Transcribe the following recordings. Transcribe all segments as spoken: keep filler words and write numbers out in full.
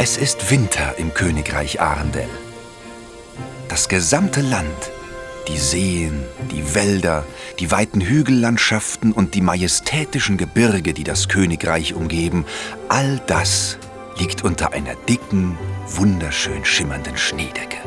Es ist Winter im Königreich Arendelle. Das gesamte Land, die Seen, die Wälder, die weiten Hügellandschaften und die majestätischen Gebirge, die das Königreich umgeben, all das liegt unter einer dicken, wunderschön schimmernden Schneedecke.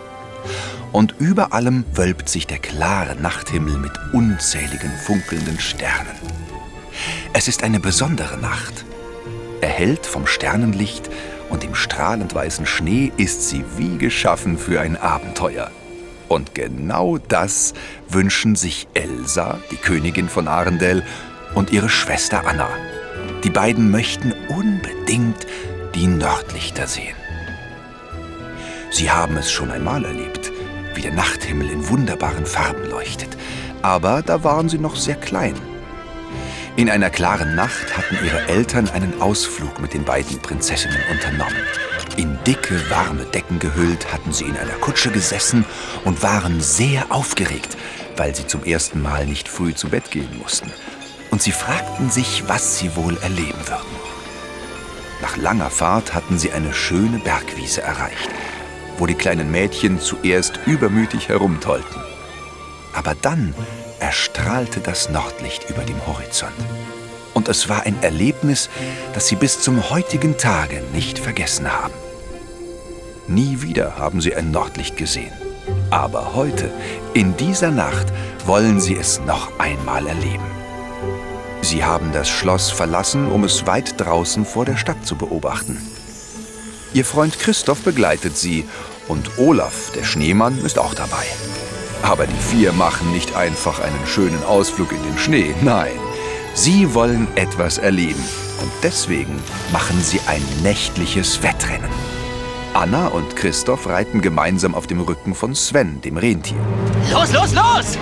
Und über allem wölbt sich der klare Nachthimmel mit unzähligen funkelnden Sternen. Es ist eine besondere Nacht. Erhellt vom Sternenlicht und dem strahlend weißen Schnee ist sie wie geschaffen für ein Abenteuer. Und genau das wünschen sich Elsa, die Königin von Arendelle, und ihre Schwester Anna. Die beiden möchten unbedingt die Nordlichter sehen. Sie haben es schon einmal erlebt, wie der Nachthimmel in wunderbaren Farben leuchtet. Aber da waren sie noch sehr klein. In einer klaren Nacht hatten ihre Eltern einen Ausflug mit den beiden Prinzessinnen unternommen. In dicke, warme Decken gehüllt hatten sie in einer Kutsche gesessen und waren sehr aufgeregt, weil sie zum ersten Mal nicht früh zu Bett gehen mussten. Und sie fragten sich, was sie wohl erleben würden. Nach langer Fahrt hatten sie eine schöne Bergwiese erreicht, wo die kleinen Mädchen zuerst übermütig herumtollten. Aber dann erstrahlte das Nordlicht über dem Horizont. Und es war ein Erlebnis, das sie bis zum heutigen Tage nicht vergessen haben. Nie wieder haben sie ein Nordlicht gesehen. Aber heute, in dieser Nacht, wollen sie es noch einmal erleben. Sie haben das Schloss verlassen, um es weit draußen vor der Stadt zu beobachten. Ihr Freund Christoph begleitet sie und Olaf, der Schneemann, ist auch dabei. Aber die vier machen nicht einfach einen schönen Ausflug in den Schnee, nein. Sie wollen etwas erleben und deswegen machen sie ein nächtliches Wettrennen. Anna und Christoph reiten gemeinsam auf dem Rücken von Sven, dem Rentier. Los, los, los!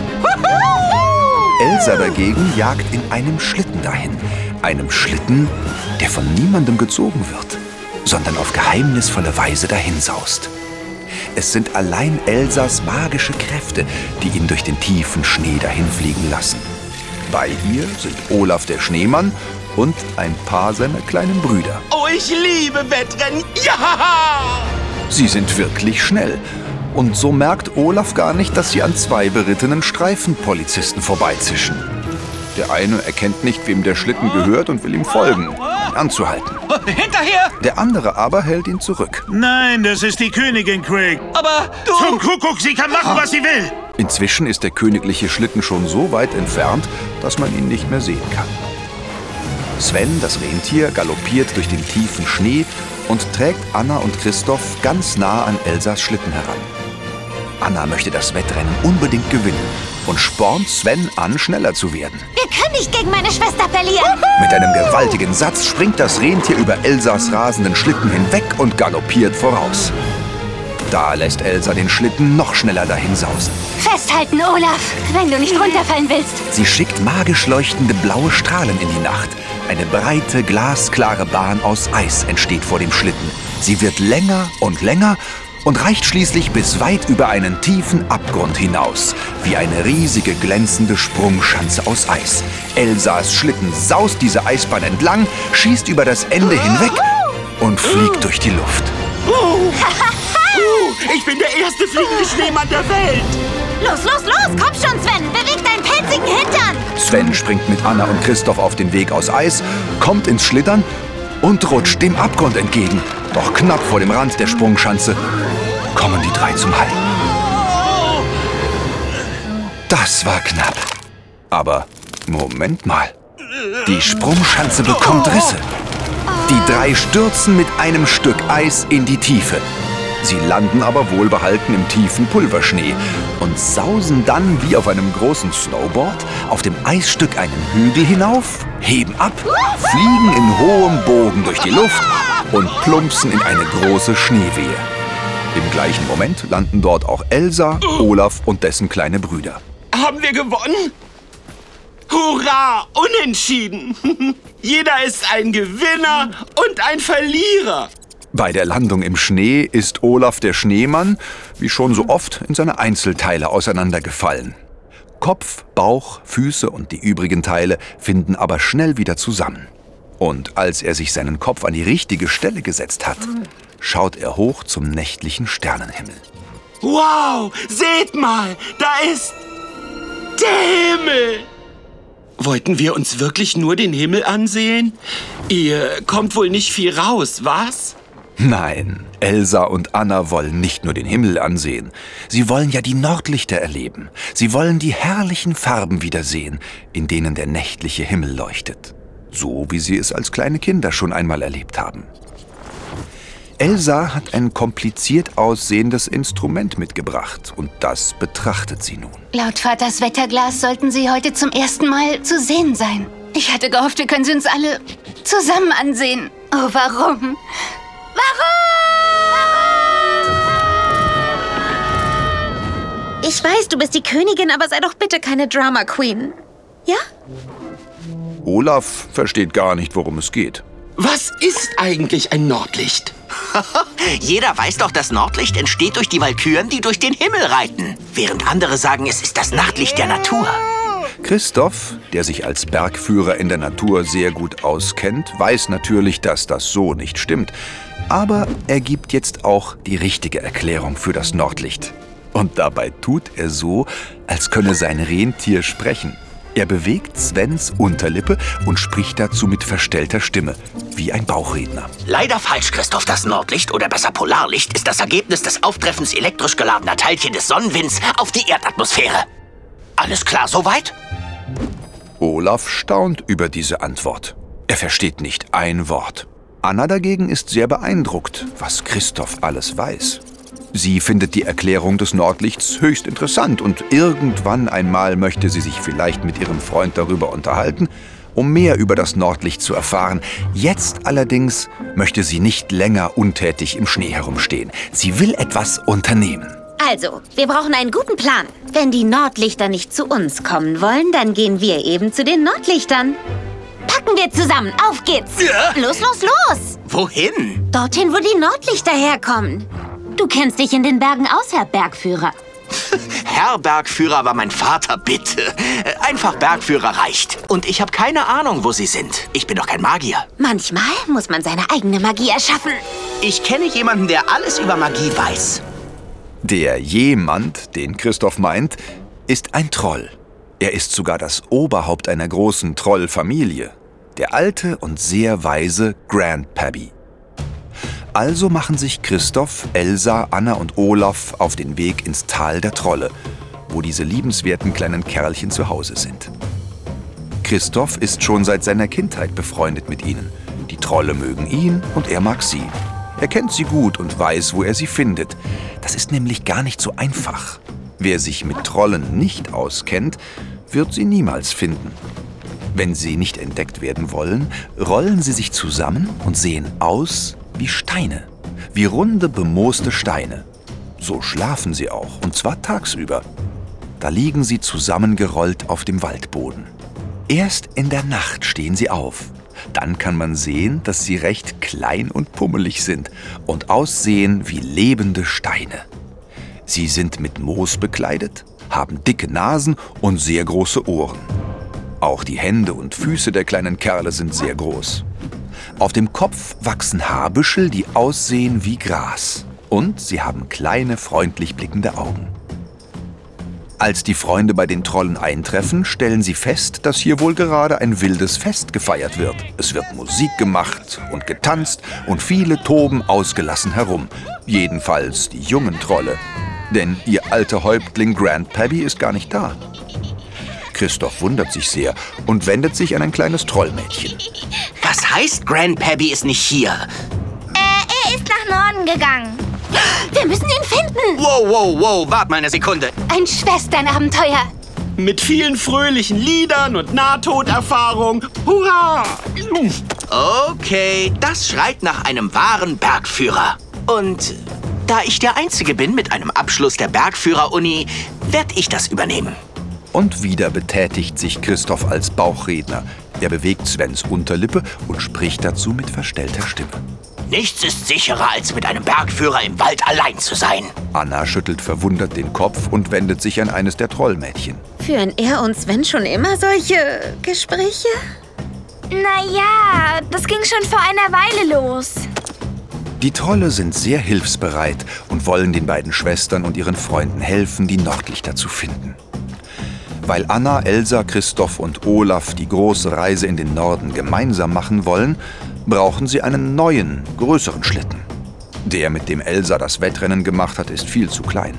Elsa dagegen jagt in einem Schlitten dahin. Einem Schlitten, der von niemandem gezogen wird, sondern auf geheimnisvolle Weise dahinsaust. Es sind allein Elsas magische Kräfte, die ihn durch den tiefen Schnee dahinfliegen lassen. Bei ihr sind Olaf der Schneemann und ein paar seiner kleinen Brüder. Oh, ich liebe Wettrennen! Ja! Sie sind wirklich schnell. Und so merkt Olaf gar nicht, dass sie an zwei berittenen Streifenpolizisten vorbeizischen. Der eine erkennt nicht, wem der Schlitten gehört und will ihm folgen, ihn anzuhalten. Hinterher! Der andere aber hält ihn zurück. Nein, das ist die Königin, Craig. Aber du... Zum Kuckuck, sie kann machen, was sie will. Inzwischen ist der königliche Schlitten schon so weit entfernt, dass man ihn nicht mehr sehen kann. Sven, das Rentier, galoppiert durch den tiefen Schnee und trägt Anna und Christoph ganz nah an Elsas Schlitten heran. Anna möchte das Wettrennen unbedingt gewinnen und spornt Sven an, schneller zu werden. Wir können nicht gegen meine Schwester verlieren. Mit einem gewaltigen Satz springt das Rentier über Elsas rasenden Schlitten hinweg und galoppiert voraus. Da lässt Elsa den Schlitten noch schneller dahinsausen. Festhalten, Olaf, wenn du nicht runterfallen willst. Sie schickt magisch leuchtende blaue Strahlen in die Nacht. Eine breite, glasklare Bahn aus Eis entsteht vor dem Schlitten. Sie wird länger und länger und reicht schließlich bis weit über einen tiefen Abgrund hinaus, wie eine riesige, glänzende Sprungschanze aus Eis. Elsas Schlitten saust diese Eisbahn entlang, schießt über das Ende hinweg und fliegt durch die Luft. Ich bin der erste fliegende Schneemann der Welt! Los, los, los, komm schon, Sven, beweg deinen pelzigen Hintern. Sven springt mit Anna und Christoph auf den Weg aus Eis, kommt ins Schlittern und rutscht dem Abgrund entgegen. Doch knapp vor dem Rand der Sprungschanze kommen die drei zum Halt. Das war knapp. Aber Moment mal. Die Sprungschanze bekommt Risse. Die drei stürzen mit einem Stück Eis in die Tiefe. Sie landen aber wohlbehalten im tiefen Pulverschnee und sausen dann wie auf einem großen Snowboard auf dem Eisstück einen Hügel hinauf, heben ab, fliegen in hohem Bogen durch die Luft und plumpsen in eine große Schneewehe. Im gleichen Moment landen dort auch Elsa, Olaf und dessen kleine Brüder. Haben wir gewonnen? Hurra! Unentschieden! Jeder ist ein Gewinner und ein Verlierer. Bei der Landung im Schnee ist Olaf der Schneemann, wie schon so oft, in seine Einzelteile auseinandergefallen. Kopf, Bauch, Füße und die übrigen Teile finden aber schnell wieder zusammen. Und als er sich seinen Kopf an die richtige Stelle gesetzt hat, schaut er hoch zum nächtlichen Sternenhimmel. Wow, seht mal, da ist der Himmel. Wollten wir uns wirklich nur den Himmel ansehen? Ihr kommt wohl nicht viel raus, was? Nein, Elsa und Anna wollen nicht nur den Himmel ansehen. Sie wollen ja die Nordlichter erleben. Sie wollen die herrlichen Farben wiedersehen, in denen der nächtliche Himmel leuchtet. So wie sie es als kleine Kinder schon einmal erlebt haben. Elsa hat ein kompliziert aussehendes Instrument mitgebracht und das betrachtet sie nun. Laut Vaters Wetterglas sollten sie heute zum ersten Mal zu sehen sein. Ich hatte gehofft, wir können sie uns alle zusammen ansehen. Oh, warum? Warum? Ich weiß, du bist die Königin, aber sei doch bitte keine Drama Queen. Ja? Olaf versteht gar nicht, worum es geht. Was ist eigentlich ein Nordlicht? Jeder weiß doch, das Nordlicht entsteht durch die Walküren, die durch den Himmel reiten. Während andere sagen, es ist das Nachtlicht der Natur. Christoph, der sich als Bergführer in der Natur sehr gut auskennt, weiß natürlich, dass das so nicht stimmt. Aber er gibt jetzt auch die richtige Erklärung für das Nordlicht. Und dabei tut er so, als könne sein Rentier sprechen. Er bewegt Svens Unterlippe und spricht dazu mit verstellter Stimme, wie ein Bauchredner. Leider falsch, Christoph. Das Nordlicht, oder besser Polarlicht, ist das Ergebnis des Auftreffens elektrisch geladener Teilchen des Sonnenwinds auf die Erdatmosphäre. Alles klar soweit? Olaf staunt über diese Antwort. Er versteht nicht ein Wort. Anna dagegen ist sehr beeindruckt, was Christoph alles weiß. Sie findet die Erklärung des Nordlichts höchst interessant und irgendwann einmal möchte sie sich vielleicht mit ihrem Freund darüber unterhalten, um mehr über das Nordlicht zu erfahren. Jetzt allerdings möchte sie nicht länger untätig im Schnee herumstehen. Sie will etwas unternehmen. Also, wir brauchen einen guten Plan. Wenn die Nordlichter nicht zu uns kommen wollen, dann gehen wir eben zu den Nordlichtern. Packen wir zusammen, auf geht's! Ja. Los, los, los! Wohin? Dorthin, wo die Nordlichter herkommen. Du kennst dich in den Bergen aus, Herr Bergführer. Herr Bergführer war mein Vater, bitte. Einfach Bergführer reicht. Und ich habe keine Ahnung, wo sie sind. Ich bin doch kein Magier. Manchmal muss man seine eigene Magie erschaffen. Ich kenne jemanden, der alles über Magie weiß. Der jemand, den Christoph meint, ist ein Troll. Er ist sogar das Oberhaupt einer großen Trollfamilie. Der alte und sehr weise Grandpappy. Also machen sich Christoph, Elsa, Anna und Olaf auf den Weg ins Tal der Trolle, wo diese liebenswerten kleinen Kerlchen zu Hause sind. Christoph ist schon seit seiner Kindheit befreundet mit ihnen. Die Trolle mögen ihn und er mag sie. Er kennt sie gut und weiß, wo er sie findet. Das ist nämlich gar nicht so einfach. Wer sich mit Trollen nicht auskennt, wird sie niemals finden. Wenn sie nicht entdeckt werden wollen, rollen sie sich zusammen und sehen aus wie Steine, wie runde, bemooste Steine. So schlafen sie auch, und zwar tagsüber. Da liegen sie zusammengerollt auf dem Waldboden. Erst in der Nacht stehen sie auf. Dann kann man sehen, dass sie recht klein und pummelig sind und aussehen wie lebende Steine. Sie sind mit Moos bekleidet, haben dicke Nasen und sehr große Ohren. Auch die Hände und Füße der kleinen Kerle sind sehr groß. Auf dem Kopf wachsen Haarbüschel, die aussehen wie Gras. Und sie haben kleine, freundlich blickende Augen. Als die Freunde bei den Trollen eintreffen, stellen sie fest, dass hier wohl gerade ein wildes Fest gefeiert wird. Es wird Musik gemacht und getanzt und viele toben ausgelassen herum. Jedenfalls die jungen Trolle. Denn ihr alter Häuptling Grandpappy ist gar nicht da. Christoph wundert sich sehr und wendet sich an ein kleines Trollmädchen. Was heißt, Grandpappy ist nicht hier? Äh, er ist nach Norden gegangen. Wir müssen ihn finden. Wow, wow, wow, wart mal eine Sekunde. Ein Schwesternabenteuer. Mit vielen fröhlichen Liedern und Nahtoderfahrung. Hurra! Okay, das schreit nach einem wahren Bergführer. Und da ich der Einzige bin mit einem Abschluss der Bergführer-Uni, werde ich das übernehmen. Und wieder betätigt sich Christoph als Bauchredner. Er bewegt Svens Unterlippe und spricht dazu mit verstellter Stimme. Nichts ist sicherer, als mit einem Bergführer im Wald allein zu sein. Anna schüttelt verwundert den Kopf und wendet sich an eines der Trollmädchen. Führen er und Sven schon immer solche Gespräche? Naja, das ging schon vor einer Weile los. Die Trolle sind sehr hilfsbereit und wollen den beiden Schwestern und ihren Freunden helfen, die Nordlichter zu finden. Weil Anna, Elsa, Christoph und Olaf die große Reise in den Norden gemeinsam machen wollen, brauchen sie einen neuen, größeren Schlitten. Der, mit dem Elsa das Wettrennen gemacht hat, ist viel zu klein.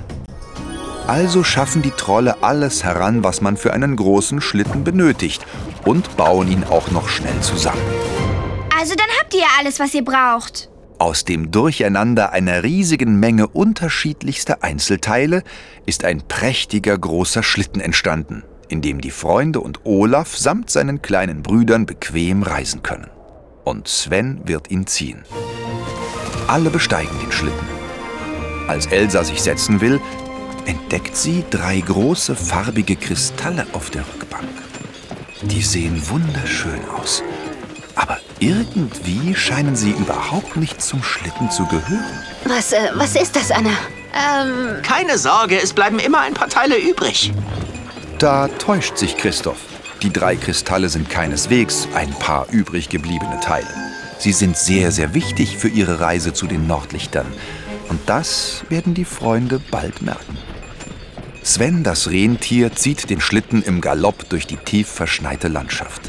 Also schaffen die Trolle alles heran, was man für einen großen Schlitten benötigt und bauen ihn auch noch schnell zusammen. Also dann habt ihr alles, was ihr braucht. Aus dem Durcheinander einer riesigen Menge unterschiedlichster Einzelteile ist ein prächtiger großer Schlitten entstanden, in dem die Freunde und Olaf samt seinen kleinen Brüdern bequem reisen können. Und Sven wird ihn ziehen. Alle besteigen den Schlitten. Als Elsa sich setzen will, entdeckt sie drei große farbige Kristalle auf der Rückbank. Die sehen wunderschön aus. Aber irgendwie scheinen sie überhaupt nicht zum Schlitten zu gehören. Was, äh, was ist das, Anna? Ähm, keine Sorge, es bleiben immer ein paar Teile übrig. Da täuscht sich Christoph. Die drei Kristalle sind keineswegs ein paar übrig gebliebene Teile. Sie sind sehr, sehr wichtig für ihre Reise zu den Nordlichtern. Und das werden die Freunde bald merken. Sven, das Rentier, zieht den Schlitten im Galopp durch die tief verschneite Landschaft.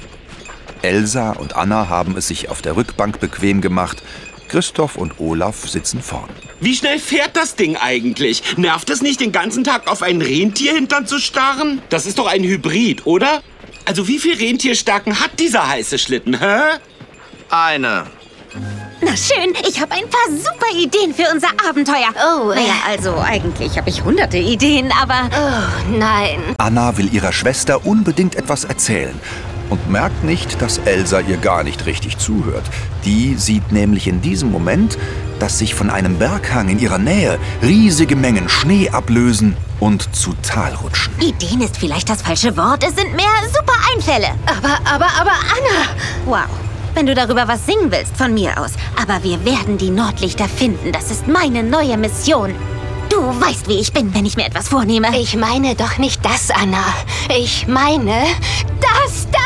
Elsa und Anna haben es sich auf der Rückbank bequem gemacht. Christoph und Olaf sitzen vorn. Wie schnell fährt das Ding eigentlich? Nervt es nicht, den ganzen Tag auf einen Rentierhintern zu starren? Das ist doch ein Hybrid, oder? Also wie viel Rentierstärken hat dieser heiße Schlitten, hä? Eine. Na schön, ich habe ein paar super Ideen für unser Abenteuer. Oh, äh. Naja, also eigentlich habe ich hunderte Ideen, aber... Oh, nein. Anna will ihrer Schwester unbedingt etwas erzählen und merkt nicht, dass Elsa ihr gar nicht richtig zuhört. Die sieht nämlich in diesem Moment, dass sich von einem Berghang in ihrer Nähe riesige Mengen Schnee ablösen und zu Tal rutschen. Ideen ist vielleicht das falsche Wort, es sind mehr super Einfälle. Aber, aber, aber, Anna! Wow, wenn du darüber was singen willst, von mir aus. Aber wir werden die Nordlichter finden, das ist meine neue Mission. Du weißt, wie ich bin, wenn ich mir etwas vornehme. Ich meine doch nicht das, Anna. Ich meine das da!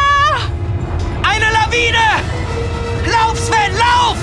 Eine Lawine! Lauf, Sven, lauf!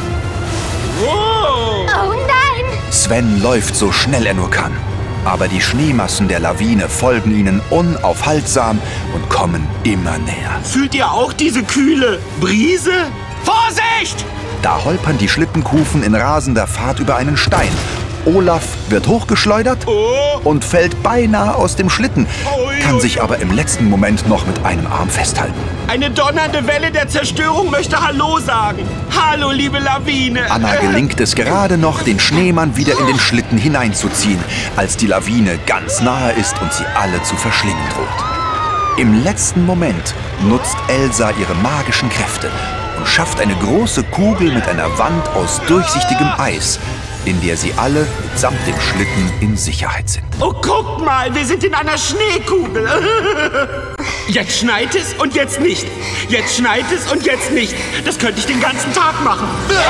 Wow! Oh nein! Sven läuft so schnell er nur kann. Aber die Schneemassen der Lawine folgen ihnen unaufhaltsam und kommen immer näher. Fühlt ihr auch diese kühle Brise? Vorsicht! Da holpern die Schlittenkufen in rasender Fahrt über einen Stein. Olaf wird hochgeschleudert Oh! und fällt beinahe aus dem Schlitten, kann sich aber im letzten Moment noch mit einem Arm festhalten. Eine donnernde Welle der Zerstörung möchte Hallo sagen. Hallo, liebe Lawine. Anna gelingt es gerade noch, den Schneemann wieder in den Schlitten hineinzuziehen, als die Lawine ganz nahe ist und sie alle zu verschlingen droht. Im letzten Moment nutzt Elsa ihre magischen Kräfte und schafft eine große Kugel mit einer Wand aus durchsichtigem Eis, in der sie alle mitsamt dem Schlitten in Sicherheit sind. Oh, guck mal, wir sind in einer Schneekugel. Jetzt schneit es und jetzt nicht. Jetzt schneit es und jetzt nicht. Das könnte ich den ganzen Tag machen.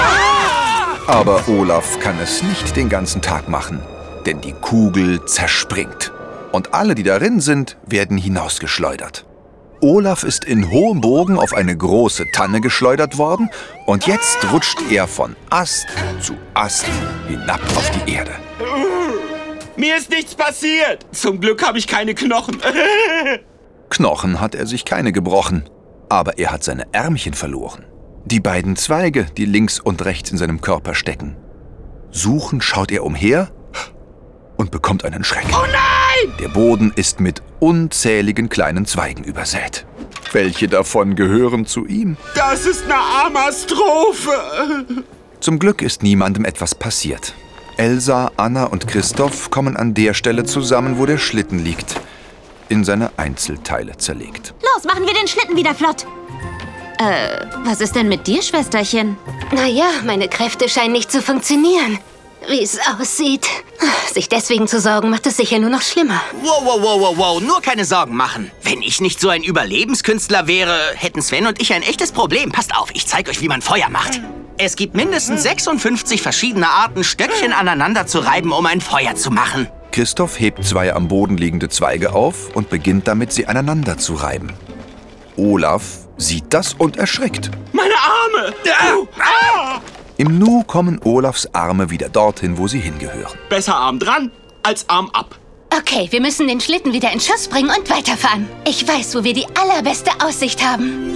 Aber Olaf kann es nicht den ganzen Tag machen, denn die Kugel zerspringt. Und alle, die darin sind, werden hinausgeschleudert. Olaf ist in hohem Bogen auf eine große Tanne geschleudert worden und jetzt rutscht er von Ast zu Ast hinab auf die Erde. Mir ist nichts passiert. Zum Glück habe ich keine Knochen. Knochen hat er sich keine gebrochen, aber er hat seine Ärmchen verloren. Die beiden Zweige, die links und rechts in seinem Körper stecken. Suchend schaut er umher und bekommt einen Schreck. Oh nein! Der Boden ist mit unzähligen kleinen Zweigen übersät. Welche davon gehören zu ihm? Das ist eine Amastrophe. Zum Glück ist niemandem etwas passiert. Elsa, Anna und Christoph kommen an der Stelle zusammen, wo der Schlitten liegt. In seine Einzelteile zerlegt. Los, machen wir den Schlitten wieder flott. Äh, was ist denn mit dir, Schwesterchen? Naja, meine Kräfte scheinen nicht zu funktionieren. Wie es aussieht. Sich deswegen zu sorgen, macht es sicher nur noch schlimmer. Wow, wow, wow, wow, wow, nur keine Sorgen machen. Wenn ich nicht so ein Überlebenskünstler wäre, hätten Sven und ich ein echtes Problem. Passt auf, ich zeige euch, wie man Feuer macht. Es gibt mindestens sechsundfünfzig verschiedene Arten, Stöckchen aneinander zu reiben, um ein Feuer zu machen. Christoph hebt zwei am Boden liegende Zweige auf und beginnt damit, sie aneinander zu reiben. Olaf sieht das und erschrickt. Meine Arme. Au, ah. Im Nu kommen Olafs Arme wieder dorthin, wo sie hingehören. Besser Arm dran als Arm ab. Okay, wir müssen den Schlitten wieder in Schuss bringen und weiterfahren. Ich weiß, wo wir die allerbeste Aussicht haben.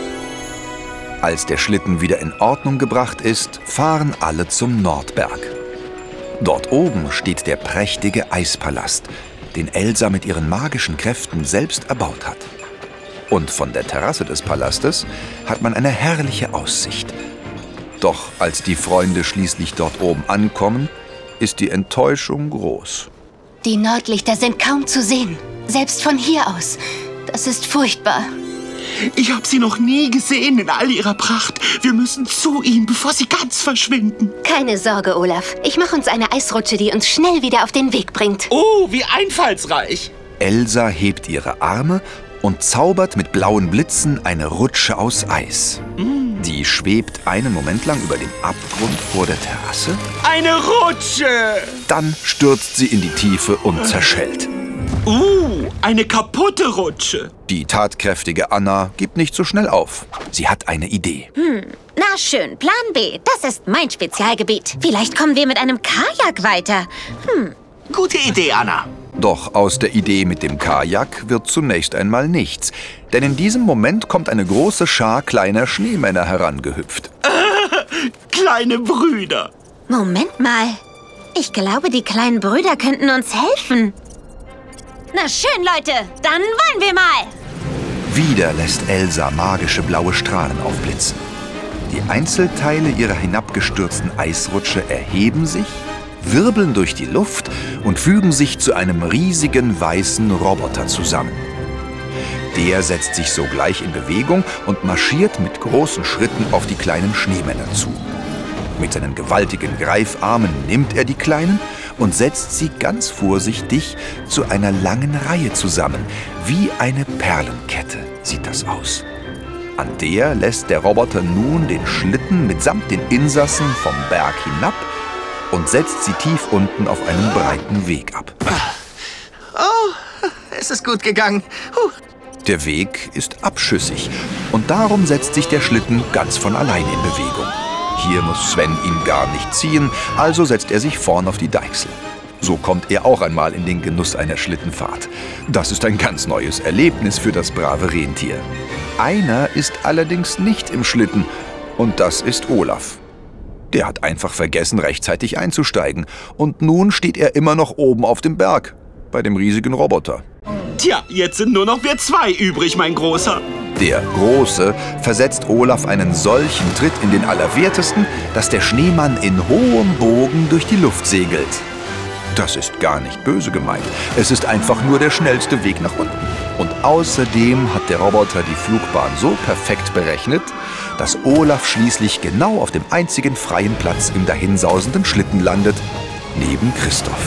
Als der Schlitten wieder in Ordnung gebracht ist, fahren alle zum Nordberg. Dort oben steht der prächtige Eispalast, den Elsa mit ihren magischen Kräften selbst erbaut hat. Und von der Terrasse des Palastes hat man eine herrliche Aussicht. Doch als die Freunde schließlich dort oben ankommen, ist die Enttäuschung groß. Die Nordlichter sind kaum zu sehen, selbst von hier aus. Das ist furchtbar. Ich habe sie noch nie gesehen in all ihrer Pracht. Wir müssen zu ihnen, bevor sie ganz verschwinden. Keine Sorge, Olaf. Ich mache uns eine Eisrutsche, die uns schnell wieder auf den Weg bringt. Oh, wie einfallsreich. Elsa hebt ihre Arme und zaubert mit blauen Blitzen eine Rutsche aus Eis. Mm. Die schwebt einen Moment lang über dem Abgrund vor der Terrasse. Eine Rutsche! Dann stürzt sie in die Tiefe und zerschellt. Uh, eine kaputte Rutsche. Die tatkräftige Anna gibt nicht so schnell auf. Sie hat eine Idee. Hm, na schön, Plan B. Das ist mein Spezialgebiet. Vielleicht kommen wir mit einem Kajak weiter. Hm. Gute Idee, Anna. Doch aus der Idee mit dem Kajak wird zunächst einmal nichts. Denn in diesem Moment kommt eine große Schar kleiner Schneemänner herangehüpft. Äh, kleine Brüder. Moment mal. Ich glaube, die kleinen Brüder könnten uns helfen. Na schön, Leute. Dann wollen wir mal. Wieder lässt Elsa magische blaue Strahlen aufblitzen. Die Einzelteile ihrer hinabgestürzten Eisrutsche erheben sich, wirbeln durch die Luft und fügen sich zu einem riesigen weißen Roboter zusammen. Der setzt sich sogleich in Bewegung und marschiert mit großen Schritten auf die kleinen Schneemänner zu. Mit seinen gewaltigen Greifarmen nimmt er die Kleinen und setzt sie ganz vorsichtig zu einer langen Reihe zusammen. Wie eine Perlenkette sieht das aus. An der lässt der Roboter nun den Schlitten mitsamt den Insassen vom Berg hinab und setzt sie tief unten auf einem breiten Weg ab. Oh, es ist gut gegangen. Huh. Der Weg ist abschüssig und darum setzt sich der Schlitten ganz von alleine in Bewegung. Hier muss Sven ihn gar nicht ziehen, also setzt er sich vorn auf die Deichsel. So kommt er auch einmal in den Genuss einer Schlittenfahrt. Das ist ein ganz neues Erlebnis für das brave Rentier. Einer ist allerdings nicht im Schlitten und das ist Olaf. Der hat einfach vergessen, rechtzeitig einzusteigen und nun steht er immer noch oben auf dem Berg, bei dem riesigen Roboter. Tja, jetzt sind nur noch wir zwei übrig, mein Großer. Der Große versetzt Olaf einen solchen Tritt in den Allerwertesten, dass der Schneemann in hohem Bogen durch die Luft segelt. Das ist gar nicht böse gemeint. Es ist einfach nur der schnellste Weg nach unten. Und außerdem hat der Roboter die Flugbahn so perfekt berechnet, dass Olaf schließlich genau auf dem einzigen freien Platz im dahinsausenden Schlitten landet, neben Christoph.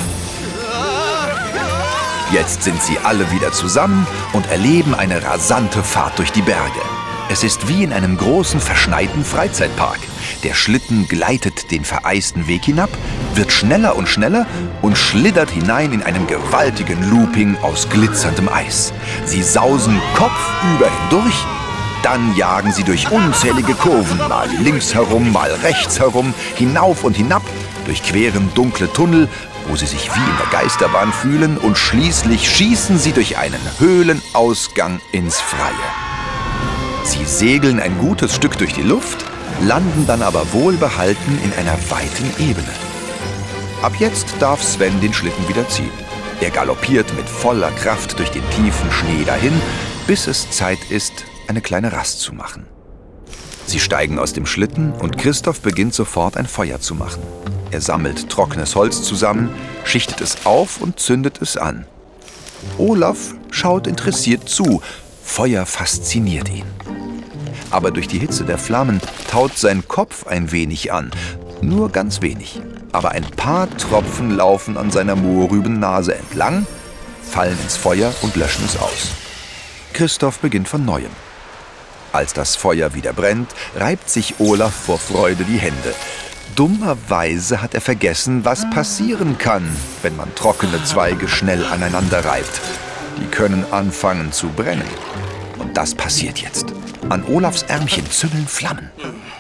Jetzt sind sie alle wieder zusammen und erleben eine rasante Fahrt durch die Berge. Es ist wie in einem großen, verschneiten Freizeitpark. Der Schlitten gleitet den vereisten Weg hinab, wird schneller und schneller und schlittert hinein in einem gewaltigen Looping aus glitzerndem Eis. Sie sausen kopfüber hindurch, dann jagen sie durch unzählige Kurven, mal links herum, mal rechts herum, hinauf und hinab, durchqueren dunkle Tunnel, wo sie sich wie in der Geisterbahn fühlen, und schließlich schießen sie durch einen Höhlenausgang ins Freie. Sie segeln ein gutes Stück durch die Luft, landen dann aber wohlbehalten in einer weiten Ebene. Ab jetzt darf Sven den Schlitten wieder ziehen. Er galoppiert mit voller Kraft durch den tiefen Schnee dahin, bis es Zeit ist, eine kleine Rast zu machen. Sie steigen aus dem Schlitten und Christoph beginnt sofort ein Feuer zu machen. Er sammelt trockenes Holz zusammen, schichtet es auf und zündet es an. Olaf schaut interessiert zu. Feuer fasziniert ihn. Aber durch die Hitze der Flammen taut sein Kopf ein wenig an. Nur ganz wenig. Aber ein paar Tropfen laufen an seiner Mohrrübennase entlang, fallen ins Feuer und löschen es aus. Christoph beginnt von Neuem. Als das Feuer wieder brennt, reibt sich Olaf vor Freude die Hände. Dummerweise hat er vergessen, was passieren kann, wenn man trockene Zweige schnell aneinander reibt. Die können anfangen zu brennen. Und das passiert jetzt. An Olafs Ärmchen züngeln Flammen.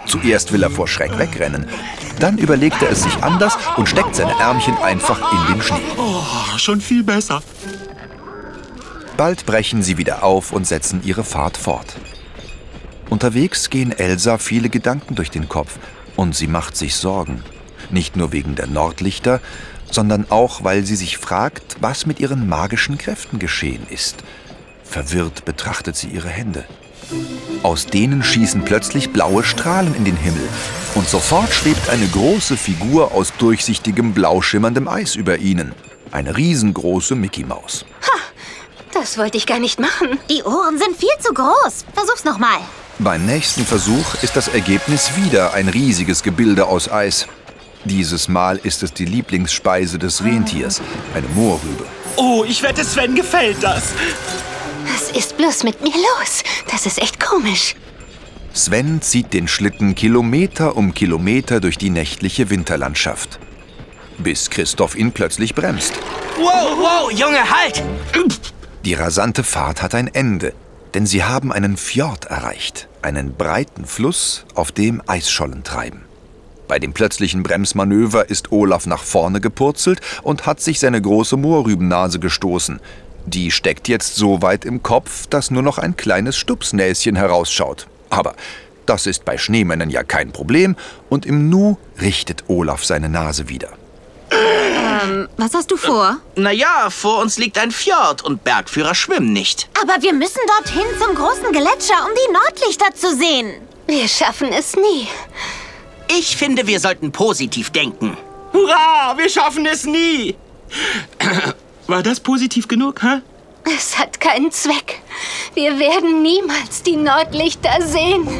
Zuerst will er vor Schreck wegrennen. Dann überlegt er es sich anders und steckt seine Ärmchen einfach in den Schnee. Oh, schon viel besser. Bald brechen sie wieder auf und setzen ihre Fahrt fort. Unterwegs gehen Elsa viele Gedanken durch den Kopf und sie macht sich Sorgen. Nicht nur wegen der Nordlichter, sondern auch, weil sie sich fragt, was mit ihren magischen Kräften geschehen ist. Verwirrt betrachtet sie ihre Hände. Aus denen schießen plötzlich blaue Strahlen in den Himmel. Und sofort schwebt eine große Figur aus durchsichtigem, blau schimmerndem Eis über ihnen. Eine riesengroße Mickey Maus. Ha, das wollte ich gar nicht machen. Die Ohren sind viel zu groß. Versuch's nochmal. Beim nächsten Versuch ist das Ergebnis wieder ein riesiges Gebilde aus Eis. Dieses Mal ist es die Lieblingsspeise des Rentiers, eine Moorrübe. Oh, ich wette, Sven gefällt das. Was ist bloß mit mir los? Das ist echt komisch. Sven zieht den Schlitten Kilometer um Kilometer durch die nächtliche Winterlandschaft. Bis Christoph ihn plötzlich bremst. Wow, wow, Junge, halt! Die rasante Fahrt hat ein Ende, denn sie haben einen Fjord erreicht. Einen breiten Fluss, auf dem Eisschollen treiben. Bei dem plötzlichen Bremsmanöver ist Olaf nach vorne gepurzelt und hat sich seine große Moorrübennase gestoßen. Die steckt jetzt so weit im Kopf, dass nur noch ein kleines Stupsnäschen herausschaut. Aber das ist bei Schneemännern ja kein Problem und im Nu richtet Olaf seine Nase wieder. Ähm, was hast du vor? Naja, vor uns liegt ein Fjord und Bergführer schwimmen nicht. Aber wir müssen dorthin zum großen Gletscher, um die Nordlichter zu sehen. Wir schaffen es nie. Ich finde, wir sollten positiv denken. Hurra, wir schaffen es nie. War das positiv genug, hä? Es hat keinen Zweck. Wir werden niemals die Nordlichter sehen.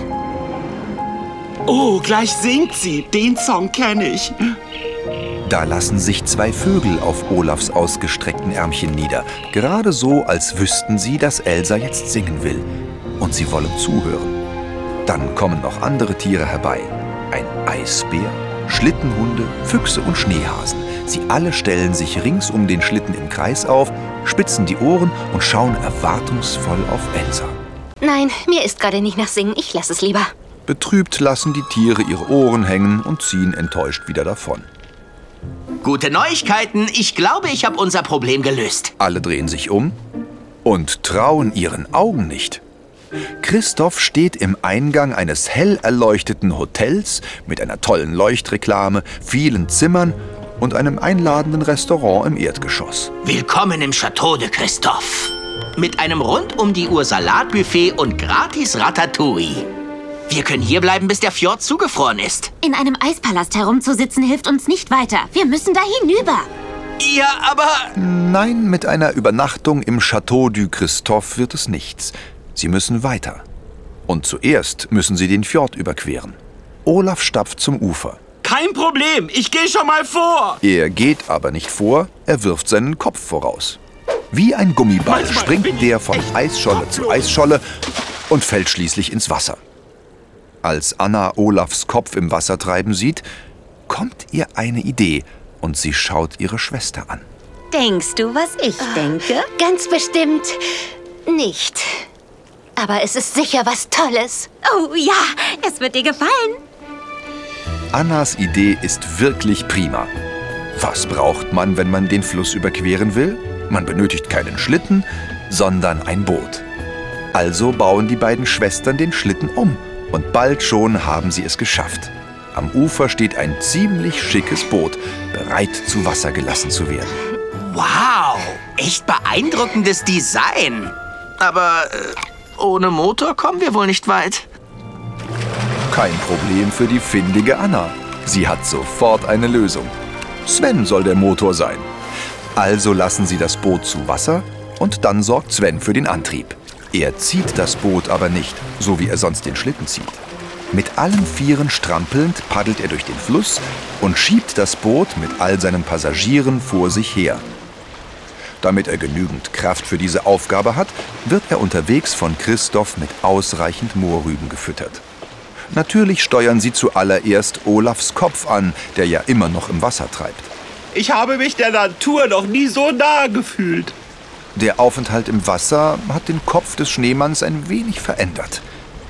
Oh, gleich singt sie. Den Song kenne ich. Da lassen sich zwei Vögel auf Olafs ausgestreckten Ärmchen nieder. Gerade so, als wüssten sie, dass Elsa jetzt singen will. Und sie wollen zuhören. Dann kommen noch andere Tiere herbei. Ein Eisbär, Schlittenhunde, Füchse und Schneehasen. Sie alle stellen sich rings um den Schlitten im Kreis auf, spitzen die Ohren und schauen erwartungsvoll auf Elsa. Nein, mir ist gerade nicht nach Singen. Ich lasse es lieber. Betrübt lassen die Tiere ihre Ohren hängen und ziehen enttäuscht wieder davon. Gute Neuigkeiten. Ich glaube, ich habe unser Problem gelöst. Alle drehen sich um und trauen ihren Augen nicht. Christoph steht im Eingang eines hell erleuchteten Hotels mit einer tollen Leuchtreklame, vielen Zimmern und einem einladenden Restaurant im Erdgeschoss. Willkommen im Chateau de Christophe. Mit einem rund-um-die-Uhr Salatbuffet und gratis Ratatouille. Wir können hier bleiben, bis der Fjord zugefroren ist. In einem Eispalast herumzusitzen hilft uns nicht weiter. Wir müssen da hinüber. Ja, aber... Nein, mit einer Übernachtung im Chateau du Christophe wird es nichts. Sie müssen weiter. Und zuerst müssen sie den Fjord überqueren. Olaf stapft zum Ufer. Kein Problem, ich gehe schon mal vor. Er geht aber nicht vor, er wirft seinen Kopf voraus. Wie ein Gummiball Manchmal springt bin der ich von echt Eisscholle zu kopflos. Eisscholle und fällt schließlich ins Wasser. Als Anna Olafs Kopf im Wasser treiben sieht, kommt ihr eine Idee und sie schaut ihre Schwester an. Denkst du, was ich denke? Ganz bestimmt nicht. Aber es ist sicher was Tolles. Oh ja, es wird dir gefallen. Annas Idee ist wirklich prima. Was braucht man, wenn man den Fluss überqueren will? Man benötigt keinen Schlitten, sondern ein Boot. Also bauen die beiden Schwestern den Schlitten um und bald schon haben sie es geschafft. Am Ufer steht ein ziemlich schickes Boot, bereit zu Wasser gelassen zu werden. Wow, echt beeindruckendes Design. Aber äh, ohne Motor kommen wir wohl nicht weit. Kein Problem für die findige Anna. Sie hat sofort eine Lösung. Sven soll der Motor sein. Also lassen sie das Boot zu Wasser und dann sorgt Sven für den Antrieb. Er zieht das Boot aber nicht, so wie er sonst den Schlitten zieht. Mit allen Vieren strampelnd paddelt er durch den Fluss und schiebt das Boot mit all seinen Passagieren vor sich her. Damit er genügend Kraft für diese Aufgabe hat, wird er unterwegs von Christoph mit ausreichend Moorrüben gefüttert. Natürlich steuern sie zuallererst Olafs Kopf an, der ja immer noch im Wasser treibt. Ich habe mich der Natur noch nie so nahe gefühlt. Der Aufenthalt im Wasser hat den Kopf des Schneemanns ein wenig verändert.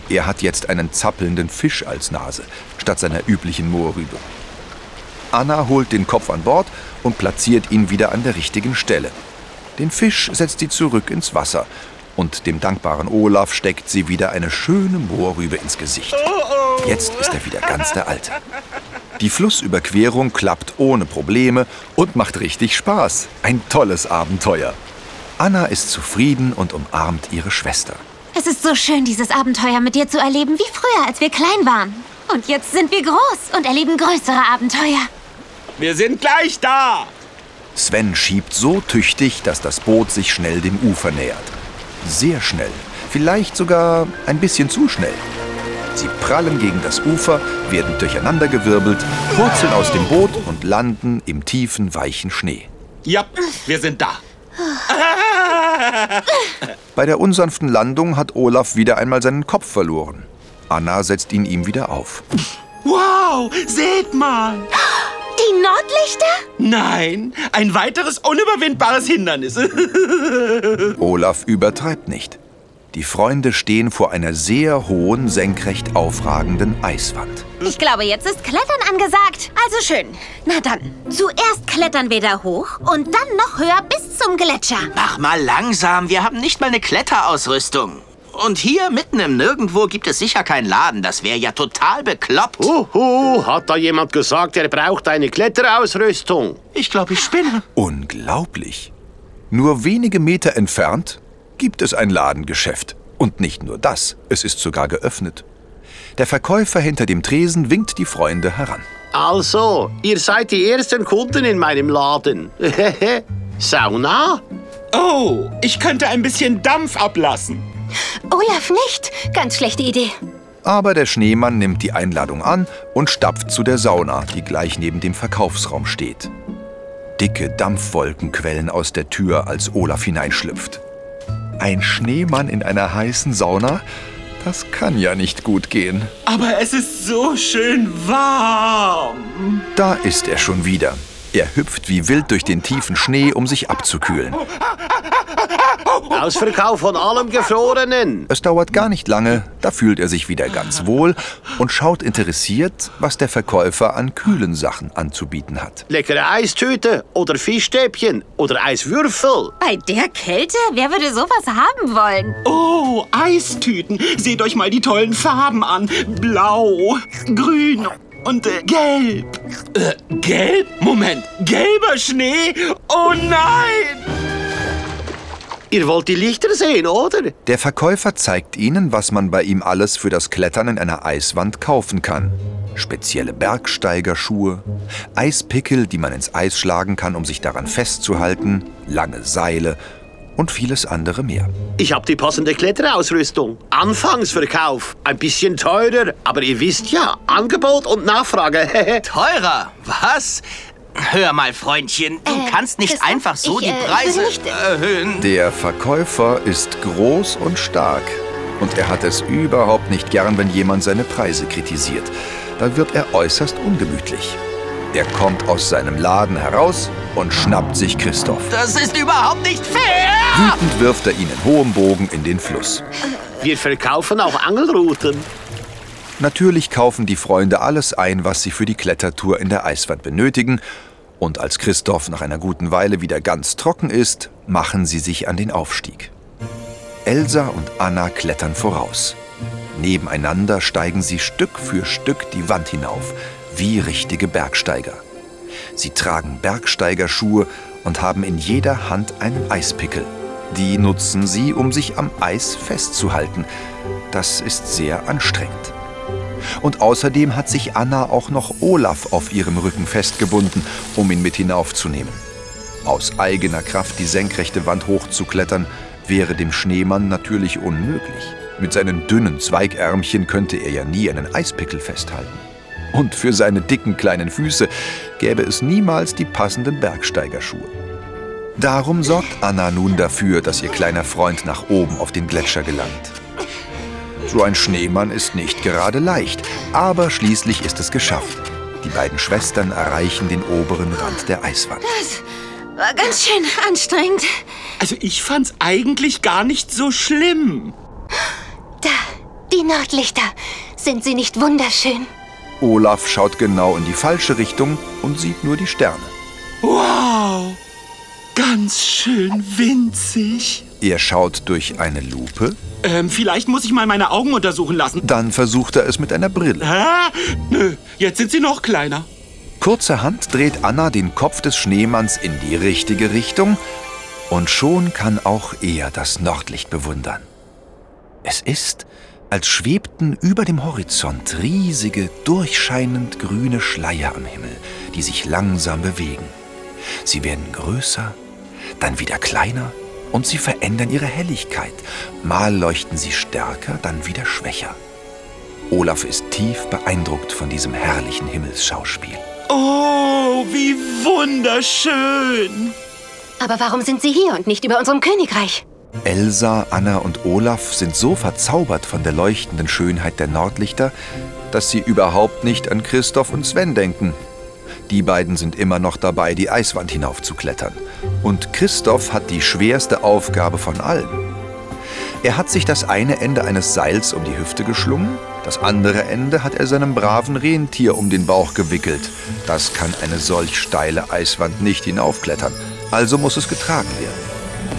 Er hat jetzt einen zappelnden Fisch als Nase, statt seiner üblichen Moorrübe. Anna holt den Kopf an Bord und platziert ihn wieder an der richtigen Stelle. Den Fisch setzt sie zurück ins Wasser und dem dankbaren Olaf steckt sie wieder eine schöne Moorrübe ins Gesicht. Jetzt ist er wieder ganz der Alte. Die Flussüberquerung klappt ohne Probleme und macht richtig Spaß. Ein tolles Abenteuer. Anna ist zufrieden und umarmt ihre Schwester. Es ist so schön, dieses Abenteuer mit dir zu erleben, wie früher, als wir klein waren. Und jetzt sind wir groß und erleben größere Abenteuer. Wir sind gleich da. Sven schiebt so tüchtig, dass das Boot sich schnell dem Ufer nähert. Sehr schnell, vielleicht sogar ein bisschen zu schnell. Sie prallen gegen das Ufer, werden durcheinandergewirbelt, purzeln aus dem Boot und landen im tiefen, weichen Schnee. Ja, wir sind da. Bei der unsanften Landung hat Olaf wieder einmal seinen Kopf verloren. Anna setzt ihn ihm wieder auf. Wow, seht mal. Die Nordlichter? Nein, ein weiteres unüberwindbares Hindernis. Olaf übertreibt nicht. Die Freunde stehen vor einer sehr hohen, senkrecht aufragenden Eiswand. Ich glaube, jetzt ist Klettern angesagt. Also schön. Na dann, zuerst klettern wir da hoch und dann noch höher bis zum Gletscher. Mach mal langsam, wir haben nicht mal eine Kletterausrüstung. Und hier mitten im Nirgendwo gibt es sicher keinen Laden. Das wäre ja total bekloppt. Huhu, hat da jemand gesagt, er braucht eine Kletterausrüstung? Ich glaube, ich spinne. Unglaublich. Nur wenige Meter entfernt gibt es ein Ladengeschäft. Und nicht nur das, es ist sogar geöffnet. Der Verkäufer hinter dem Tresen winkt die Freunde heran. Also, ihr seid die ersten Kunden in meinem Laden. Sauna? Oh, ich könnte ein bisschen Dampf ablassen. Olaf nicht. Ganz schlechte Idee. Aber der Schneemann nimmt die Einladung an und stapft zu der Sauna, die gleich neben dem Verkaufsraum steht. Dicke Dampfwolken quellen aus der Tür, als Olaf hineinschlüpft. Ein Schneemann in einer heißen Sauna? Das kann ja nicht gut gehen. Aber es ist so schön warm. Da ist er schon wieder. Er hüpft wie wild durch den tiefen Schnee, um sich abzukühlen. Ausverkauf von allem Gefrorenen. Es dauert gar nicht lange, da fühlt er sich wieder ganz wohl und schaut interessiert, was der Verkäufer an kühlen Sachen anzubieten hat. Leckere Eistüte oder Fischstäbchen oder Eiswürfel. Bei der Kälte? Wer würde sowas haben wollen? Oh, Eistüten. Seht euch mal die tollen Farben an. Blau, grün und äh, gelb. Äh, gelb? Moment, gelber Schnee? Oh nein! Ihr wollt die Lichter sehen, oder? Der Verkäufer zeigt ihnen, was man bei ihm alles für das Klettern in einer Eiswand kaufen kann. Spezielle Bergsteigerschuhe, Eispickel, die man ins Eis schlagen kann, um sich daran festzuhalten, lange Seile und vieles andere mehr. Ich habe die passende Kletterausrüstung. Anfangsverkauf. Ein bisschen teurer, aber ihr wisst ja, Angebot und Nachfrage. Teurer? Was? Hör mal, Freundchen, du Äh, kannst nicht Christoph, einfach so ich, die äh, Preise will nicht, äh, erhöhen. Der Verkäufer ist groß und stark. Und er hat es überhaupt nicht gern, wenn jemand seine Preise kritisiert. Da wird er äußerst ungemütlich. Er kommt aus seinem Laden heraus und schnappt sich Christoph. Das ist überhaupt nicht fair! Wütend wirft er ihn in hohem Bogen in den Fluss. Wir verkaufen auch Angelruten. Natürlich kaufen die Freunde alles ein, was sie für die Klettertour in der Eiswand benötigen. Und als Christoph nach einer guten Weile wieder ganz trocken ist, machen sie sich an den Aufstieg. Elsa und Anna klettern voraus. Nebeneinander steigen sie Stück für Stück die Wand hinauf, wie richtige Bergsteiger. Sie tragen Bergsteigerschuhe und haben in jeder Hand einen Eispickel. Die nutzen sie, um sich am Eis festzuhalten. Das ist sehr anstrengend. Und außerdem hat sich Anna auch noch Olaf auf ihrem Rücken festgebunden, um ihn mit hinaufzunehmen. Aus eigener Kraft die senkrechte Wand hochzuklettern, wäre dem Schneemann natürlich unmöglich. Mit seinen dünnen Zweigärmchen könnte er ja nie einen Eispickel festhalten. Und für seine dicken kleinen Füße gäbe es niemals die passenden Bergsteigerschuhe. Darum sorgt Anna nun dafür, dass ihr kleiner Freund nach oben auf den Gletscher gelangt. So ein Schneemann ist nicht gerade leicht, aber schließlich ist es geschafft. Die beiden Schwestern erreichen den oberen Rand der Eiswand. Das war ganz schön anstrengend. Also ich fand's eigentlich gar nicht so schlimm. Da, Die Nordlichter. Sind sie nicht wunderschön? Olaf schaut genau in die falsche Richtung und sieht nur die Sterne. Wow, ganz schön winzig. Er schaut durch eine Lupe, Ähm, vielleicht muss ich mal meine Augen untersuchen lassen. dann versucht er es mit einer Brille. Hä? Nö, jetzt sind sie noch kleiner. Kurzerhand dreht Anna den Kopf des Schneemanns in die richtige Richtung und schon kann auch er das Nordlicht bewundern. Es ist, als schwebten über dem Horizont riesige, durchscheinend grüne Schleier am Himmel, die sich langsam bewegen. Sie werden größer, dann wieder kleiner und sie verändern ihre Helligkeit. Mal leuchten sie stärker, dann wieder schwächer. Olaf ist tief beeindruckt von diesem herrlichen Himmelsschauspiel. Oh, wie wunderschön. Aber warum sind sie hier und nicht über unserem Königreich? Elsa, Anna und Olaf sind so verzaubert von der leuchtenden Schönheit der Nordlichter, dass sie überhaupt nicht an Christoph und Sven denken. Die beiden sind immer noch dabei, die Eiswand hinaufzuklettern. Und Christoph hat die schwerste Aufgabe von allen. Er hat sich das eine Ende eines Seils um die Hüfte geschlungen, das andere Ende hat er seinem braven Rentier um den Bauch gewickelt. Das kann eine solch steile Eiswand nicht hinaufklettern, also muss es getragen werden.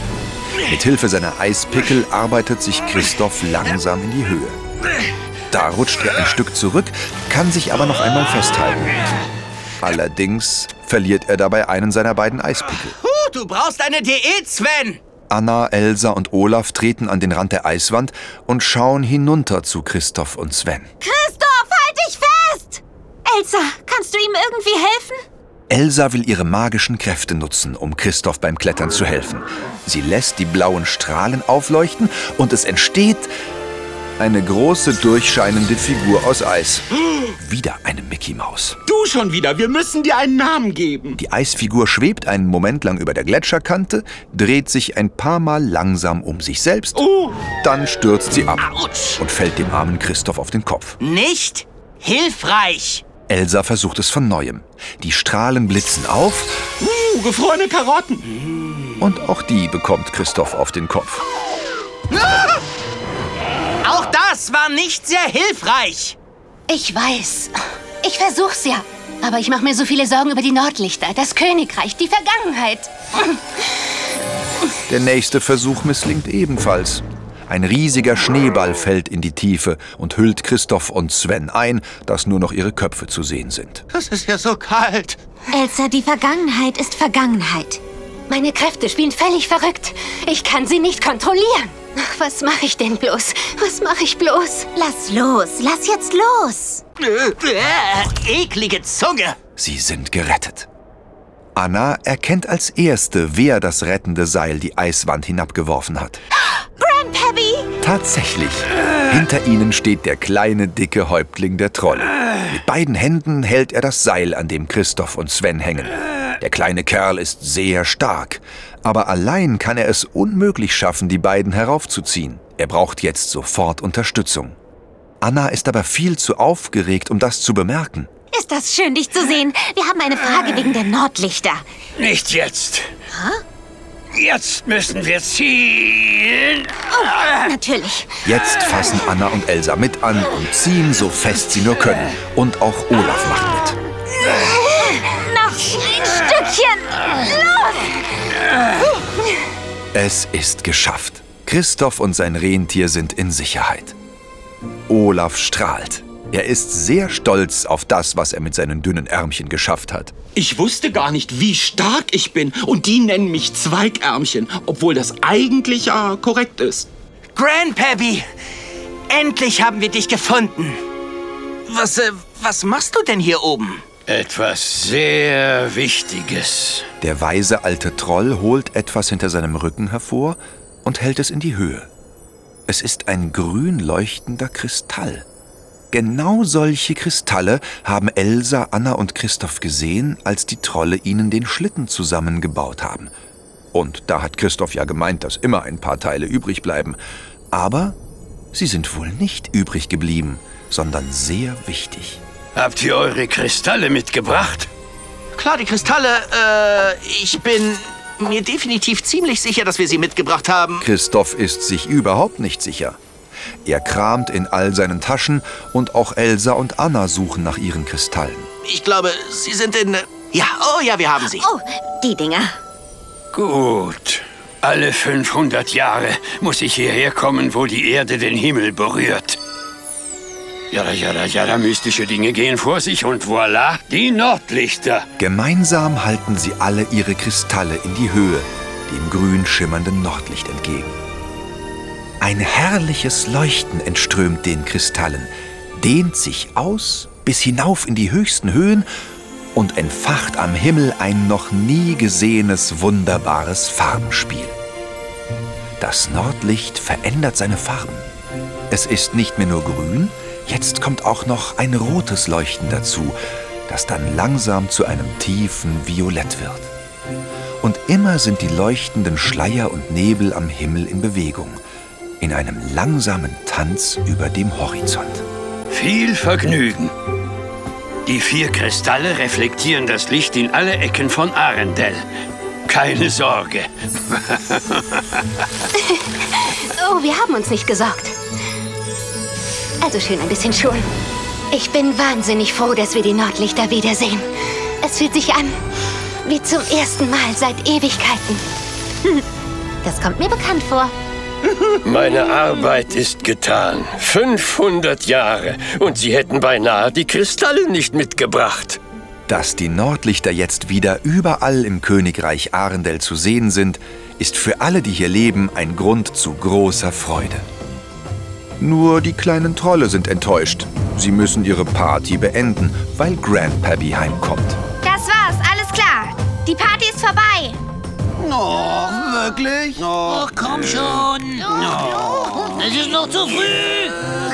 Mit Hilfe seiner Eispickel arbeitet sich Christoph langsam in die Höhe. Da rutscht er ein Stück zurück, kann sich aber noch einmal festhalten. Allerdings verliert er dabei einen seiner beiden Eispickel. Puh, du brauchst eine Diät, Sven! Anna, Elsa und Olaf treten an den Rand der Eiswand und schauen hinunter zu Christoph und Sven. Christoph, halt dich fest! Elsa, kannst du ihm irgendwie helfen? Elsa will ihre magischen Kräfte nutzen, um Christoph beim Klettern zu helfen. Sie lässt die blauen Strahlen aufleuchten und es entsteht eine große, durchscheinende Figur aus Eis. Wieder eine Mickey-Maus. Du schon wieder, wir müssen dir einen Namen geben. Die Eisfigur schwebt einen Moment lang über der Gletscherkante, dreht sich ein paar Mal langsam um sich selbst, Oh. dann stürzt sie ab Autsch! und fällt dem armen Christoph auf den Kopf. Nicht hilfreich! Elsa versucht es von Neuem. Die Strahlen blitzen auf Uh, gefrorene Karotten. und auch die bekommt Christoph auf den Kopf. Auch das war nicht sehr hilfreich! Ich weiß. Ich versuch's ja. Aber ich mache mir so viele Sorgen über die Nordlichter, das Königreich, die Vergangenheit. Der nächste Versuch misslingt ebenfalls. Ein riesiger Schneeball fällt in die Tiefe und hüllt Christoph und Sven ein, dass nur noch ihre Köpfe zu sehen sind. Das ist ja so kalt. Elsa, die Vergangenheit ist Vergangenheit. Meine Kräfte spielen völlig verrückt. Ich kann sie nicht kontrollieren. Ach, was mache ich denn bloß? Was mache ich bloß? Lass los, lass jetzt los. Äh, eklige Zunge. Sie sind gerettet. Anna erkennt als Erste, wer das rettende Seil die Eiswand hinabgeworfen hat. Grandpappy! Tatsächlich. Hinter ihnen steht der kleine, dicke Häuptling der Trolle. Mit beiden Händen hält er das Seil, an dem Christoph und Sven hängen. Der kleine Kerl ist sehr stark, aber allein kann er es unmöglich schaffen, die beiden heraufzuziehen. Er braucht jetzt sofort Unterstützung. Anna ist aber viel zu aufgeregt, um das zu bemerken. Ist das schön, dich zu sehen. Wir haben eine Frage wegen der Nordlichter. Nicht jetzt. Jetzt müssen wir ziehen. Oh, natürlich. Jetzt fassen Anna und Elsa mit an und ziehen so fest sie nur können. Und auch Olaf macht mit. Noch ein Stückchen. Los! Es ist geschafft. Christoph und sein Rentier sind in Sicherheit. Olaf strahlt. Er ist sehr stolz auf das, was er mit seinen dünnen Ärmchen geschafft hat. Ich wusste gar nicht, wie stark ich bin. Und die nennen mich Zweigärmchen, obwohl das eigentlich ja korrekt ist. Grandpappy, endlich haben wir dich gefunden. Was, äh, was machst du denn hier oben? Etwas sehr Wichtiges. Der weise alte Troll holt etwas hinter seinem Rücken hervor und hält es in die Höhe. Es ist ein grün leuchtender Kristall. Genau solche Kristalle haben Elsa, Anna und Christoph gesehen, als die Trolle ihnen den Schlitten zusammengebaut haben. Und da hat Christoph ja gemeint, dass immer ein paar Teile übrig bleiben. Aber sie sind wohl nicht übrig geblieben, sondern sehr wichtig. Habt ihr eure Kristalle mitgebracht? Klar, die Kristalle, äh, ich bin mir definitiv ziemlich sicher, dass wir sie mitgebracht haben. Christoph ist sich überhaupt nicht sicher. Er kramt in all seinen Taschen und auch Elsa und Anna suchen nach ihren Kristallen. Ich glaube, sie sind in... Ja, oh ja, wir haben sie. Oh, die Dinger. Gut. Alle fünfhundert Jahre muss ich hierher kommen, wo die Erde den Himmel berührt. Jada, jada, jada, mystische Dinge gehen vor sich und voilà, die Nordlichter. Gemeinsam halten sie alle ihre Kristalle in die Höhe, dem grün schimmernden Nordlicht entgegen. Ein herrliches Leuchten entströmt den Kristallen, dehnt sich aus bis hinauf in die höchsten Höhen und entfacht am Himmel ein noch nie gesehenes, wunderbares Farbenspiel. Das Nordlicht verändert seine Farben. Es ist nicht mehr nur grün, jetzt kommt auch noch ein rotes Leuchten dazu, das dann langsam zu einem tiefen Violett wird. Und immer sind die leuchtenden Schleier und Nebel am Himmel in Bewegung, in einem langsamen Tanz über dem Horizont. Viel Vergnügen. Die vier Kristalle reflektieren das Licht in alle Ecken von Arendelle. Keine Sorge. Oh, wir haben uns nicht gesorgt. Also schön ein bisschen schon. Ich bin wahnsinnig froh, dass wir die Nordlichter wiedersehen. Es fühlt sich an wie zum ersten Mal seit Ewigkeiten. Das kommt mir bekannt vor. Meine Arbeit ist getan. fünfhundert Jahre. Und Sie hätten beinahe die Kristalle nicht mitgebracht. Dass die Nordlichter jetzt wieder überall im Königreich Arendelle zu sehen sind, ist für alle, die hier leben, ein Grund zu großer Freude. Nur die kleinen Trolle sind enttäuscht. Sie müssen ihre Party beenden, weil Grandpappy heimkommt. Das war's, alles klar. Die Party ist vorbei. Oh, wirklich? Oh, Ach, komm schon. Es ist noch zu früh.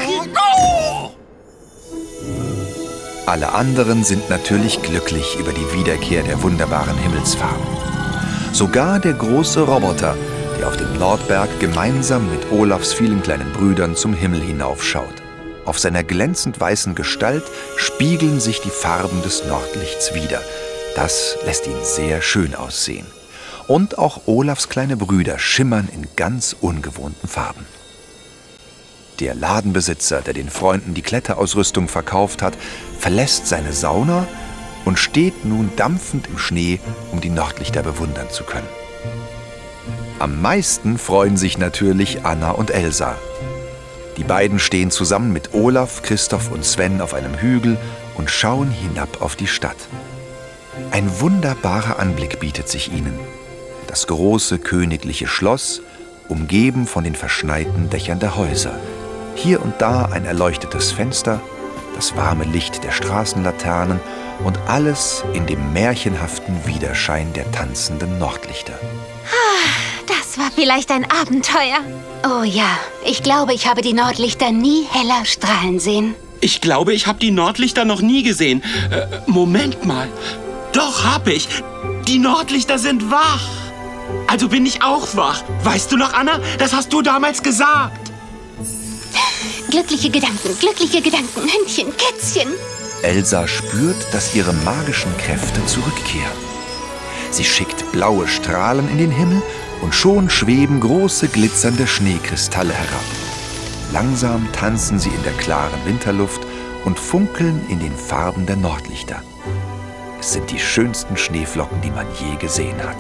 Alle anderen sind natürlich glücklich über die Wiederkehr der wunderbaren Himmelsfarben. Sogar der große Roboter, der auf dem Nordberg gemeinsam mit Olafs vielen kleinen Brüdern zum Himmel hinaufschaut. Auf seiner glänzend weißen Gestalt spiegeln sich die Farben des Nordlichts wider. Das lässt ihn sehr schön aussehen. Und auch Olafs kleine Brüder schimmern in ganz ungewohnten Farben. Der Ladenbesitzer, der den Freunden die Kletterausrüstung verkauft hat, verlässt seine Sauna und steht nun dampfend im Schnee, um die Nordlichter bewundern zu können. Am meisten freuen sich natürlich Anna und Elsa. Die beiden stehen zusammen mit Olaf, Christoph und Sven auf einem Hügel und schauen hinab auf die Stadt. Ein wunderbarer Anblick bietet sich ihnen. Das große königliche Schloss, umgeben von den verschneiten Dächern der Häuser. Hier und da ein erleuchtetes Fenster, das warme Licht der Straßenlaternen und alles in dem märchenhaften Widerschein der tanzenden Nordlichter. Das war vielleicht ein Abenteuer. Oh ja, ich glaube, ich habe die Nordlichter nie heller strahlen sehen. Ich glaube, ich habe die Nordlichter noch nie gesehen. Äh, Moment mal. Doch, hab ich. Die Nordlichter sind wach. Also bin ich auch wach. Weißt du noch, Anna? Das hast du damals gesagt. Glückliche Gedanken, glückliche Gedanken, Hündchen, Kätzchen. Elsa spürt, dass ihre magischen Kräfte zurückkehren. Sie schickt blaue Strahlen in den Himmel und schon schweben große glitzernde Schneekristalle herab. Langsam tanzen sie in der klaren Winterluft und funkeln in den Farben der Nordlichter. Es sind die schönsten Schneeflocken, die man je gesehen hat.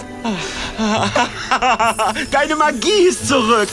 Deine Magie ist zurück.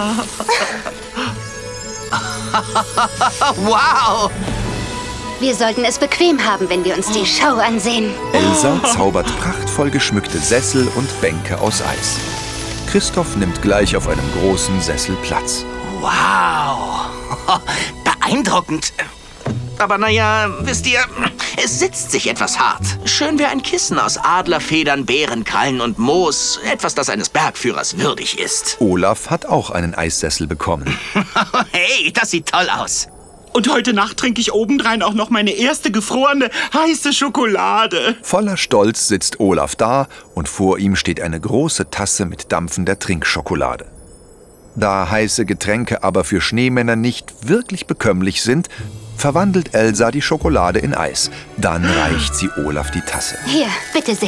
Wow! Wir sollten es bequem haben, wenn wir uns die Show ansehen. Elsa zaubert prachtvoll geschmückte Sessel und Bänke aus Eis. Christoph nimmt gleich auf einem großen Sessel Platz. Wow! Beeindruckend. Aber naja, wisst ihr, es sitzt sich etwas hart. Schön wäre ein Kissen aus Adlerfedern, Bärenkrallen und Moos. Etwas, das eines Bergführers würdig ist. Olaf hat auch einen Eissessel bekommen. Hey, das sieht toll aus. Und heute Nacht trinke ich obendrein auch noch meine erste gefrorene, heiße Schokolade. Voller Stolz sitzt Olaf da und vor ihm steht eine große Tasse mit dampfender Trinkschokolade. Da heiße Getränke aber für Schneemänner nicht wirklich bekömmlich sind, verwandelt Elsa die Schokolade in Eis. Dann reicht sie Olaf die Tasse. Hier, bitte sehr.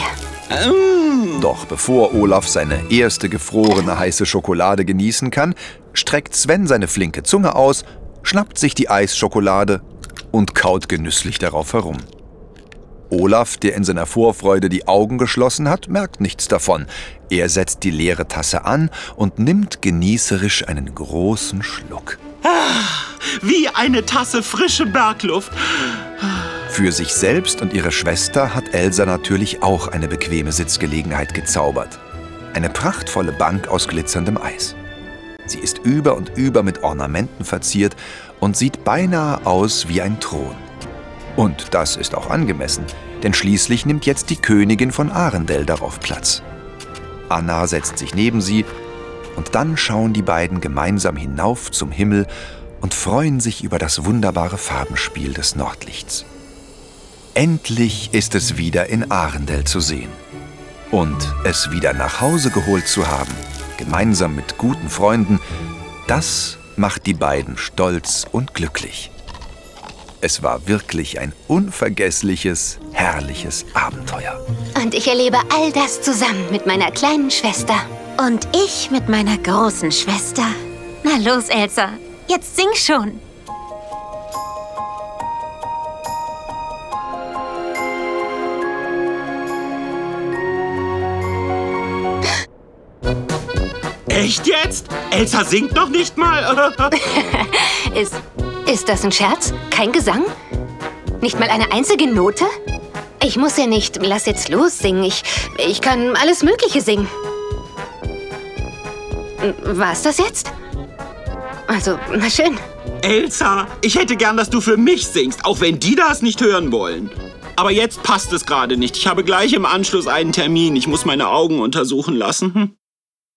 Doch bevor Olaf seine erste gefrorene heiße Schokolade genießen kann, streckt Sven seine flinke Zunge aus, schnappt sich die Eisschokolade und kaut genüsslich darauf herum. Olaf, der in seiner Vorfreude die Augen geschlossen hat, merkt nichts davon. Er setzt die leere Tasse an und nimmt genießerisch einen großen Schluck. Wie eine Tasse frische Bergluft. Für sich selbst und ihre Schwester hat Elsa natürlich auch eine bequeme Sitzgelegenheit gezaubert. Eine prachtvolle Bank aus glitzerndem Eis. Sie ist über und über mit Ornamenten verziert und sieht beinahe aus wie ein Thron. Und das ist auch angemessen, denn schließlich nimmt jetzt die Königin von Arendelle darauf Platz. Anna setzt sich neben sie und dann schauen die beiden gemeinsam hinauf zum Himmel und freuen sich über das wunderbare Farbenspiel des Nordlichts. Endlich ist es wieder in Arendelle zu sehen. Und es wieder nach Hause geholt zu haben, gemeinsam mit guten Freunden, das macht die beiden stolz und glücklich. Es war wirklich ein unvergessliches, herrliches Abenteuer. Und ich erlebe all das zusammen mit meiner kleinen Schwester. Und ich mit meiner großen Schwester. Na los, Elsa, jetzt sing schon. Echt jetzt? Elsa singt noch nicht mal? ist, ist das ein Scherz? Kein Gesang? Nicht mal eine einzige Note? Ich muss ja nicht Lass jetzt los singen. Ich, ich kann alles Mögliche singen. War's das jetzt? Also, na schön. Elsa, ich hätte gern, dass du für mich singst, auch wenn die das nicht hören wollen. Aber jetzt passt es gerade nicht. Ich habe gleich im Anschluss einen Termin. Ich muss meine Augen untersuchen lassen. Hm?